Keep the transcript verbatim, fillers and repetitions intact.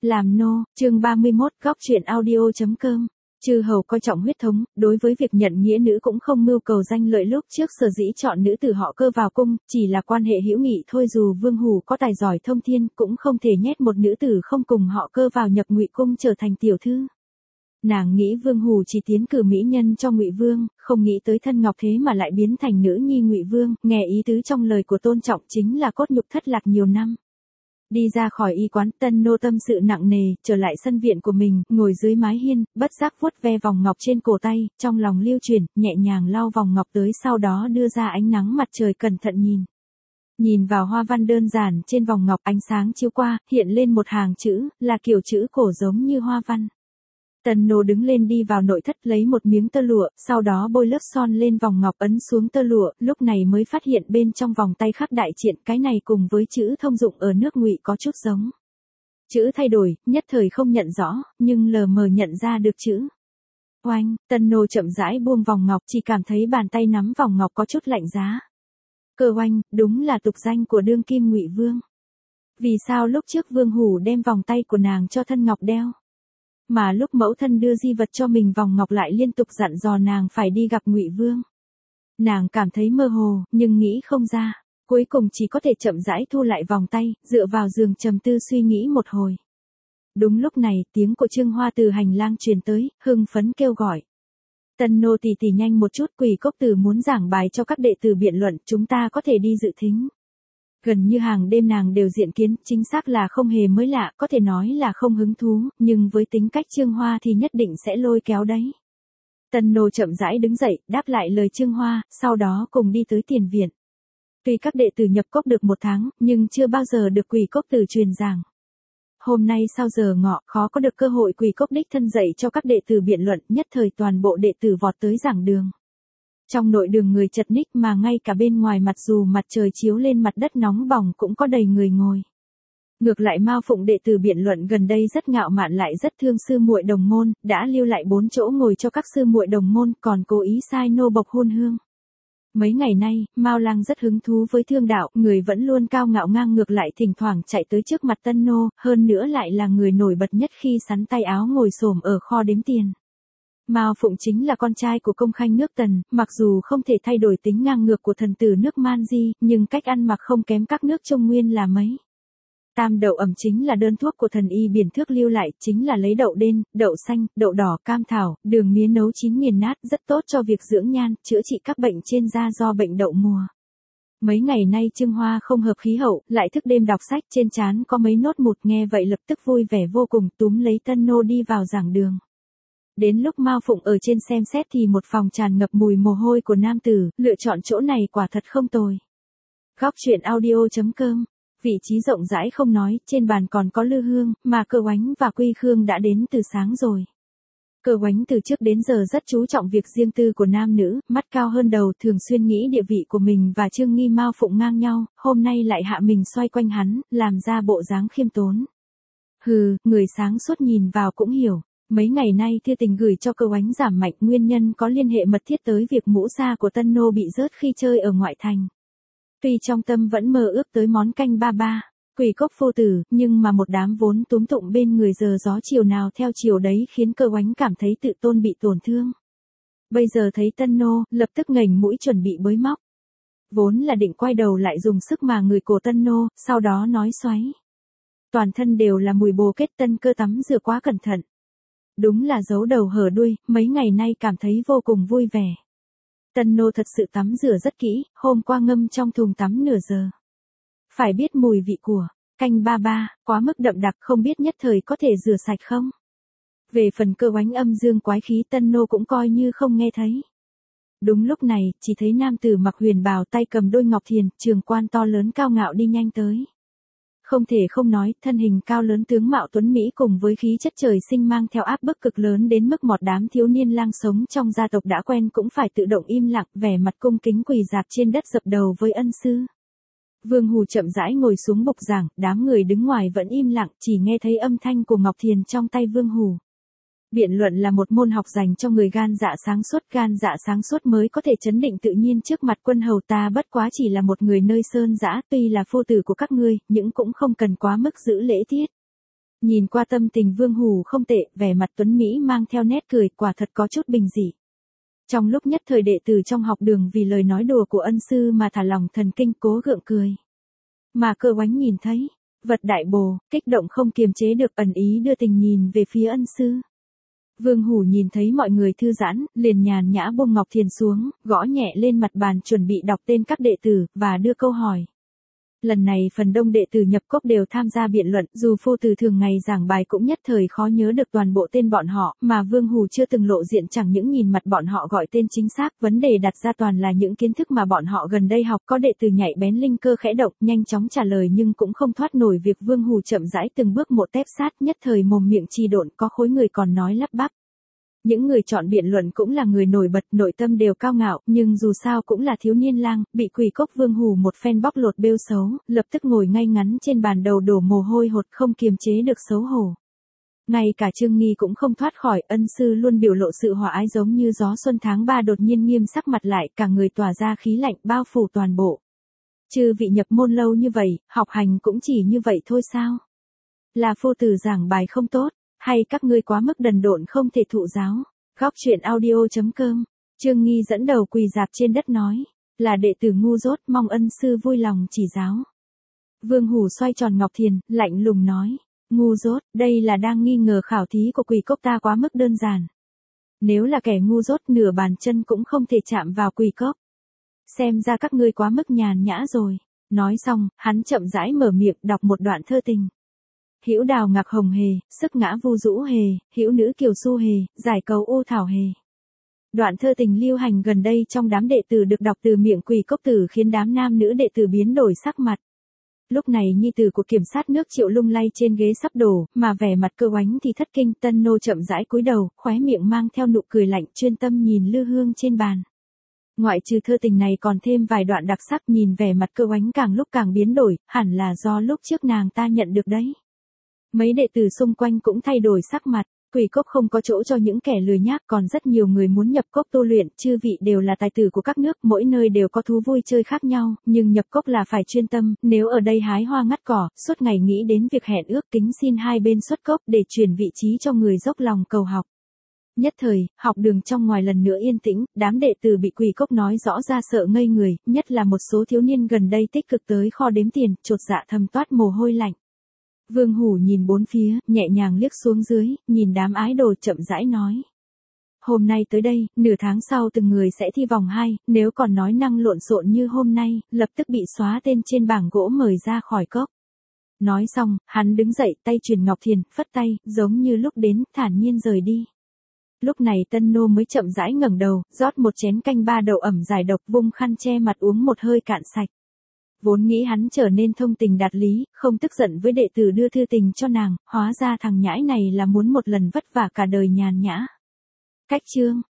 làm nô, chương ba mươi mốt, góc truyện audio.com. Chư hầu coi trọng huyết thống, đối với việc nhận nghĩa nữ cũng không mưu cầu danh lợi, lúc trước sở dĩ chọn nữ tử họ Cơ vào cung, chỉ là quan hệ hữu nghị thôi. Dù Vương Hủ có tài giỏi thông thiên, cũng không thể nhét một nữ tử không cùng họ Cơ vào nhập Ngụy cung trở thành tiểu thư. Nàng nghĩ Vương Hủ chỉ tiến cử mỹ nhân cho Ngụy Vương, không nghĩ tới thân ngọc thế mà lại biến thành nữ nhi Ngụy Vương. Nghe ý tứ trong lời của Tôn Trọng chính là cốt nhục thất lạc nhiều năm. Đi ra khỏi y quán, Tân nô tâm sự nặng nề, trở lại sân viện của mình, ngồi dưới mái hiên, bất giác vuốt ve vòng ngọc trên cổ tay, trong lòng lưu chuyển, nhẹ nhàng lau vòng ngọc tới, sau đó đưa ra ánh nắng mặt trời cẩn thận nhìn. Nhìn vào hoa văn đơn giản trên vòng ngọc, ánh sáng chiếu qua, hiện lên một hàng chữ, là kiểu chữ cổ giống như hoa văn. Tần nô đứng lên đi vào nội thất, lấy một miếng tơ lụa, sau đó bôi lớp son lên vòng ngọc, ấn xuống tơ lụa, lúc này mới phát hiện bên trong vòng tay khắc đại triện, cái này cùng với chữ thông dụng ở nước Ngụy có chút giống. Chữ thay đổi, nhất thời không nhận rõ, nhưng lờ mờ nhận ra được chữ. Oanh, Tần nô chậm rãi buông vòng ngọc, chỉ cảm thấy bàn tay nắm vòng ngọc có chút lạnh giá. Cơ oanh, đúng là tục danh của đương kim Ngụy Vương. Vì sao lúc trước Vương Hủ đem vòng tay của nàng cho thân ngọc đeo? Mà lúc mẫu thân đưa di vật cho mình vòng ngọc lại liên tục dặn dò nàng phải đi gặp Ngụy Vương. Nàng cảm thấy mơ hồ, nhưng nghĩ không ra, cuối cùng chỉ có thể chậm rãi thu lại vòng tay, dựa vào giường trầm tư suy nghĩ một hồi. Đúng lúc này, tiếng của Trương Hoa từ hành lang truyền tới, hưng phấn kêu gọi. Tân nô tỷ tỷ nhanh một chút, Quỷ Cốc Tử muốn giảng bài cho các đệ tử biện luận, chúng ta có thể đi dự thính. Gần như hàng đêm nàng đều diện kiến, chính xác là không hề mới lạ, có thể nói là không hứng thú, nhưng với tính cách Trương Hoa thì nhất định sẽ lôi kéo đấy. Tần nô chậm rãi đứng dậy, đáp lại lời Trương Hoa, sau đó cùng đi tới tiền viện. Tuy các đệ tử nhập cốc được một tháng, nhưng chưa bao giờ được Quỷ Cốc Tử truyền giảng. Hôm nay sau giờ ngọ, khó có được cơ hội Quỷ Cốc đích thân dạy cho các đệ tử biện luận, nhất thời toàn bộ đệ tử vọt tới giảng đường. Trong nội đường người chật ních, mà ngay cả bên ngoài mặt dù mặt trời chiếu lên mặt đất nóng bỏng cũng có đầy người ngồi. Ngược lại Mao Phụng đệ tử biện luận gần đây rất ngạo mạn lại rất thương sư muội đồng môn, đã lưu lại bốn chỗ ngồi cho các sư muội đồng môn, còn cố ý sai nô bộc hôn hương. Mấy ngày nay, Mao Lang rất hứng thú với thương đạo, người vẫn luôn cao ngạo ngang ngược lại thỉnh thoảng chạy tới trước mặt Tân nô, hơn nữa lại là người nổi bật nhất khi sắn tay áo ngồi xổm ở kho đếm tiền. Mao Phụng chính là con trai của công khanh nước Tần, mặc dù không thể thay đổi tính ngang ngược của thần tử nước Man Di, nhưng cách ăn mặc không kém các nước Trung Nguyên là mấy. Tam đậu ẩm chính là đơn thuốc của thần y Biển Thước lưu lại, chính là lấy đậu đen, đậu xanh, đậu đỏ, cam thảo, đường mía nấu chín nghiền nát, rất tốt cho việc dưỡng nhan, chữa trị các bệnh trên da do bệnh đậu mùa. Mấy ngày nay Trương Hoa không hợp khí hậu, lại thức đêm đọc sách, trên trán có mấy nốt mụt, nghe vậy lập tức vui vẻ vô cùng, túm lấy Tân nô đi vào giảng đường. Đến lúc Mao Phụng ở trên xem xét thì một phòng tràn ngập mùi mồ hôi của nam tử, lựa chọn chỗ này quả thật không tồi. Góc truyện audio.com. Vị trí rộng rãi không nói, trên bàn còn có Lư Hương, mà Cơ Oánh và Quy Khương đã đến từ sáng rồi. Cơ Oánh từ trước đến giờ rất chú trọng việc riêng tư của nam nữ, mắt cao hơn đầu, thường xuyên nghĩ địa vị của mình và Trương Nghi Mao Phụng ngang nhau, hôm nay lại hạ mình xoay quanh hắn, làm ra bộ dáng khiêm tốn. Hừ, người sáng suốt nhìn vào cũng hiểu. Mấy ngày nay thư tình gửi cho Cơ Oánh giảm mạnh, nguyên nhân có liên hệ mật thiết tới việc mũ sa của Tân nô bị rớt khi chơi ở ngoại thành. Tuy trong tâm vẫn mơ ước tới món canh ba ba, Quỷ Cốc phu tử, nhưng mà một đám vốn túm tụng bên người giờ gió chiều nào theo chiều đấy khiến Cơ Oánh cảm thấy tự tôn bị tổn thương. Bây giờ thấy Tân nô, lập tức nghềnh mũi chuẩn bị bới móc. Vốn là định quay đầu lại dùng sức mà người cổ Tân nô, sau đó nói xoáy. Toàn thân đều là mùi bồ kết, Tân Cơ tắm rửa quá cẩn thận. Đúng là giấu đầu hở đuôi, mấy ngày nay cảm thấy vô cùng vui vẻ. Tân nô thật sự tắm rửa rất kỹ, hôm qua ngâm trong thùng tắm nửa giờ. Phải biết mùi vị của canh ba ba, quá mức đậm đặc, không biết nhất thời có thể rửa sạch không? Về phần Cơ Oánh âm dương quái khí, Tân nô cũng coi như không nghe thấy. Đúng lúc này, chỉ thấy nam tử mặc huyền bào tay cầm đôi ngọc thiền, trường quan to lớn cao ngạo đi nhanh tới. Không thể không nói, thân hình cao lớn tướng mạo tuấn Mỹ cùng với khí chất trời sinh mang theo áp bức cực lớn đến mức một đám thiếu niên lang sống trong gia tộc đã quen cũng phải tự động im lặng, vẻ mặt cung kính quỳ dạp trên đất dập đầu với ân sư. Vương Hủ chậm rãi ngồi xuống bục giảng, đám người đứng ngoài vẫn im lặng, chỉ nghe thấy âm thanh của ngọc thiền trong tay Vương Hủ. Biện luận là một môn học dành cho người gan dạ sáng suốt, gan dạ sáng suốt mới có thể chấn định tự nhiên trước mặt quân hầu, ta bất quá chỉ là một người nơi sơn dã, tuy là phu tử của các ngươi, nhưng cũng không cần quá mức giữ lễ tiết. Nhìn qua tâm tình Vương Hủ không tệ, vẻ mặt tuấn Mỹ mang theo nét cười, quả thật có chút bình dị. Trong lúc nhất thời đệ tử trong học đường vì lời nói đùa của ân sư mà thả lòng thần kinh cố gượng cười. Mà Cơ Oánh nhìn thấy, vật đại bồ, kích động không kiềm chế được ẩn ý đưa tình nhìn về phía ân sư. Vương Hủ nhìn thấy mọi người thư giãn, liền nhàn nhã buông ngọc thiền xuống, gõ nhẹ lên mặt bàn chuẩn bị đọc tên các đệ tử, và đưa câu hỏi. Lần này phần đông đệ tử nhập cốc đều tham gia biện luận, dù phu tử thường ngày giảng bài cũng nhất thời khó nhớ được toàn bộ tên bọn họ, mà Vương Hủ chưa từng lộ diện chẳng những nhìn mặt bọn họ gọi tên chính xác, vấn đề đặt ra toàn là những kiến thức mà bọn họ gần đây học, có đệ tử nhạy bén linh cơ khẽ động, nhanh chóng trả lời nhưng cũng không thoát nổi việc Vương Hủ chậm rãi từng bước một tép sát, nhất thời mồm miệng trì độn, có khối người còn nói lắp bắp. Những người chọn biện luận cũng là người nổi bật, nội tâm đều cao ngạo, nhưng dù sao cũng là thiếu niên lang, bị Quỷ Cốc Vương Hủ một phen bóc lột bêu xấu, lập tức ngồi ngay ngắn trên bàn đầu đổ mồ hôi hột không kiềm chế được xấu hổ. Ngay cả Trương Nghi cũng không thoát khỏi, ân sư luôn biểu lộ sự hòa ái giống như gió xuân tháng ba đột nhiên nghiêm sắc mặt lại, cả người tỏa ra khí lạnh bao phủ toàn bộ. Chư vị nhập môn lâu như vậy, học hành cũng chỉ như vậy thôi sao? Là phu tử giảng bài không tốt? Hay các ngươi quá mức đần độn không thể thụ giáo? Góc truyện audio chấm com. Trương Nghi dẫn đầu quỳ dạp trên đất nói, là đệ tử ngu dốt, mong ân sư vui lòng chỉ giáo. Vương Hủ xoay tròn ngọc thiền, lạnh lùng nói, ngu dốt, đây là đang nghi ngờ khảo thí của Quỷ Cốc ta quá mức đơn giản. Nếu là kẻ ngu dốt nửa bàn chân cũng không thể chạm vào Quỷ Cốc. Xem ra các ngươi quá mức nhàn nhã rồi. Nói xong, hắn chậm rãi mở miệng đọc một đoạn thơ tình. Hữu đào ngạc hồng hề, sức ngã vu dũ hề, hữu nữ kiều su hề, giải cầu u thảo hề. Đoạn thơ tình lưu hành gần đây trong đám đệ tử được đọc từ miệng Quỷ Cốc tử khiến đám nam nữ đệ tử biến đổi sắc mặt. Lúc này nhi tử của kiểm sát nước Triệu lung lay trên ghế sắp đổ, mà vẻ mặt Cơ Oánh thì thất kinh. Tân nô chậm rãi cúi đầu, khóe miệng mang theo nụ cười lạnh, chuyên tâm nhìn lư hương trên bàn. Ngoại trừ thơ tình này còn thêm vài đoạn đặc sắc, nhìn vẻ mặt Cơ Oánh càng lúc càng biến đổi, hẳn là do lúc trước nàng ta nhận được đấy. Mấy đệ tử xung quanh cũng thay đổi sắc mặt, Quỷ Cốc không có chỗ cho những kẻ lười nhác, còn rất nhiều người muốn nhập cốc tu luyện, chư vị đều là tài tử của các nước, mỗi nơi đều có thú vui chơi khác nhau, nhưng nhập cốc là phải chuyên tâm, nếu ở đây hái hoa ngắt cỏ, suốt ngày nghĩ đến việc hẹn ước, kính xin hai bên xuất cốc để chuyển vị trí cho người dốc lòng cầu học. Nhất thời, học đường trong ngoài lần nữa yên tĩnh, đám đệ tử bị Quỷ Cốc nói rõ ra sợ ngây người, nhất là một số thiếu niên gần đây tích cực tới kho đếm tiền, chột dạ thầm toát mồ hôi lạnh. Vương Hủ nhìn bốn phía, nhẹ nhàng liếc xuống dưới, nhìn đám ái đồ chậm rãi nói. Hôm nay tới đây, nửa tháng sau từng người sẽ thi vòng hai, nếu còn nói năng lộn xộn như hôm nay, lập tức bị xóa tên trên bảng gỗ mời ra khỏi cốc. Nói xong, hắn đứng dậy, tay truyền ngọc thiền, phất tay, giống như lúc đến, thản nhiên rời đi. Lúc này Tân nô mới chậm rãi ngẩng đầu, rót một chén canh ba đậu ẩm giải độc, vung khăn che mặt uống một hơi cạn sạch. Vốn nghĩ hắn trở nên thông tình đạt lý, không tức giận với đệ tử đưa thư tình cho nàng, hóa ra thằng nhãi này là muốn một lần vất vả cả đời nhàn nhã. Cách chương